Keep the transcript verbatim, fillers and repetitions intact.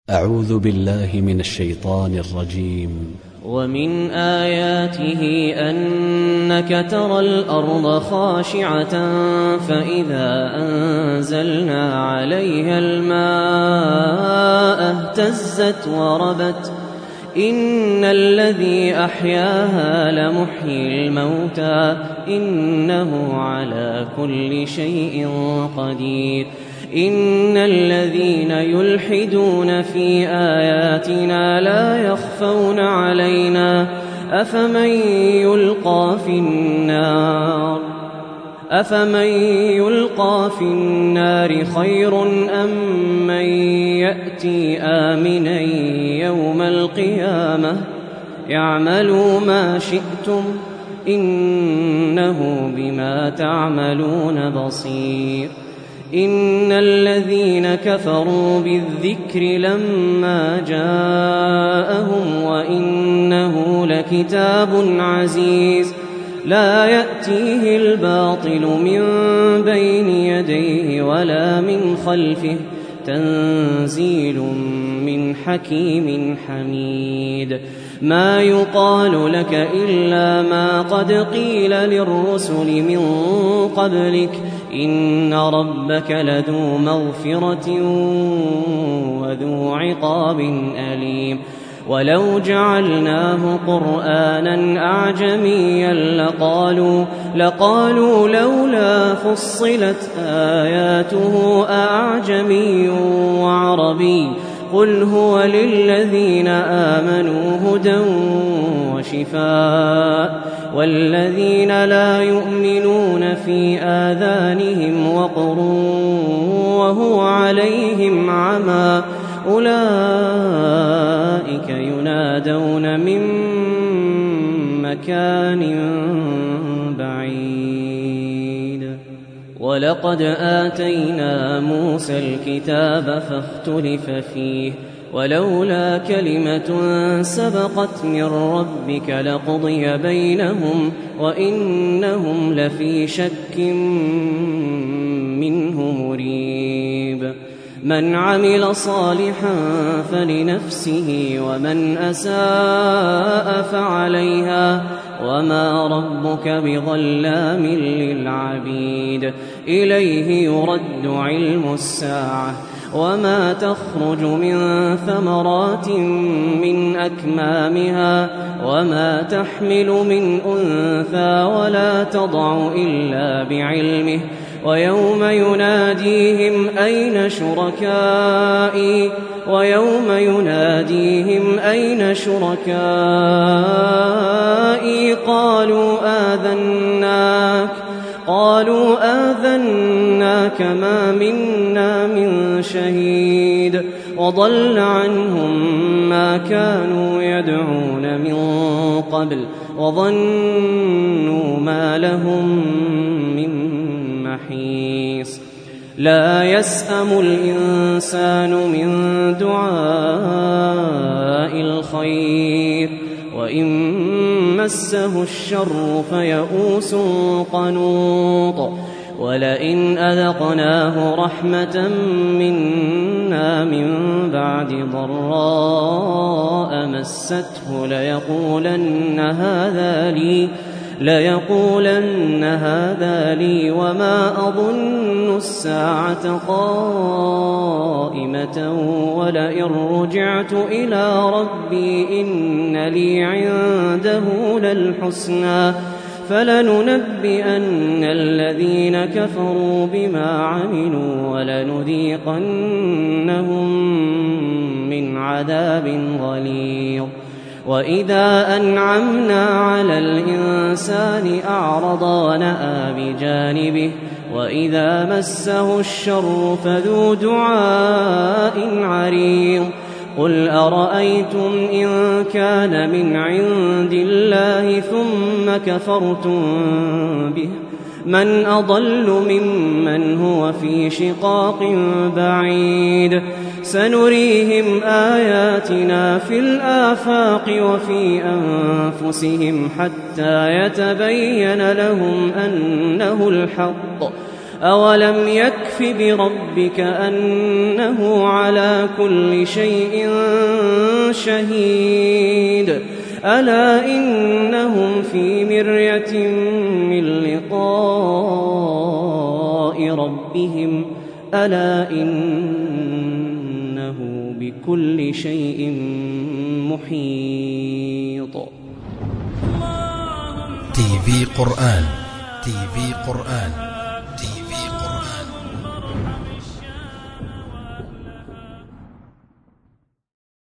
أعوذ بالله من الشيطان الرجيم. ومن آياته أنك ترى الأرض خاشعة فإذا أنزلنا عليها الماء اهتزت وربت إن الذي أحياها لمحيي الموتى إنه على كل شيء قدير. إن الذين يلحدون في آياتنا لا يخفون علينا أفمن يلقى في النار أفمن يلقى في النار خير أم من يأتي آمنا يوم القيامة اعملوا ما شئتم إنه بما تعملون بصير. إن الذين كفروا بالذكر لما جاءهم وإنه لكتاب عزيز لا يأتيه الباطل من بين يديه ولا من خلفه تنزيل من حكيم حميد. ما يقال لك إلا ما قد قيل للرسل من قبلك إن ربك لذو مغفرة وذو عقاب أليم. ولو جعلناه قرآنا أعجميا لقالوا, لقالوا لولا فصلت آياته أعجمي وعربي قل هو للذين آمنوا هدى وشفاء والذين لا يؤمنون في آذانهم وقر وهو عليهم عمى أولئك ينادون من مكان بعيد. ولقد آتينا موسى الكتاب فاختلف فيه ولولا كلمة سبقت من ربك لقضي بينهم وإنهم لفي شك منه مريب. من عمل صالحا فلنفسه ومن أساء فعليها وما ربك بظلام للعبيد. إليه يرد علم الساعة وما تخرج من ثمرات من أكمامها وما تحمل من أنثى ولا تضع إلا بعلمه. ويوم يناديهم أين شركائي ويوم يناديهم أين شركائي قالوا آذناك قالوا آذناك ما منا من شهيد وضل عنهم ما كانوا يدعون من قبل وظنوا ما لهم من محيص. لا يسأم الإنسان من دعاء الخير وإن مسه الشر فيئوس قنوط. ولئن أذقناه رحمة منا من بعد ضراء مسته ليقولن هذا لي ليقولن هذا لي وما أظن الساعة قائمة ولئن رجعت إلى ربي إن لي عنده للحسنى فلننبئن الذين كفروا بما عملوا ولنذيقنهم من عذاب غليظ. وإذا أنعمنا على الإنسان أعرض ونأى بجانبه وإذا مسه الشر فذو دعاء عريض. قل أرأيتم إن كان من عند الله ثم كفرتم به من أضل ممن هو في شقاق بعيد. سنريهم آياتنا في الآفاق وفي أنفسهم حتى يتبين لهم أنه الحق أولم يكف بربك أنه على كل شيء شهيد ألا إنهم في مرية من لقاء ربهم ألا إنه بكل شيء محيط. تي في قرآن تي في قرآن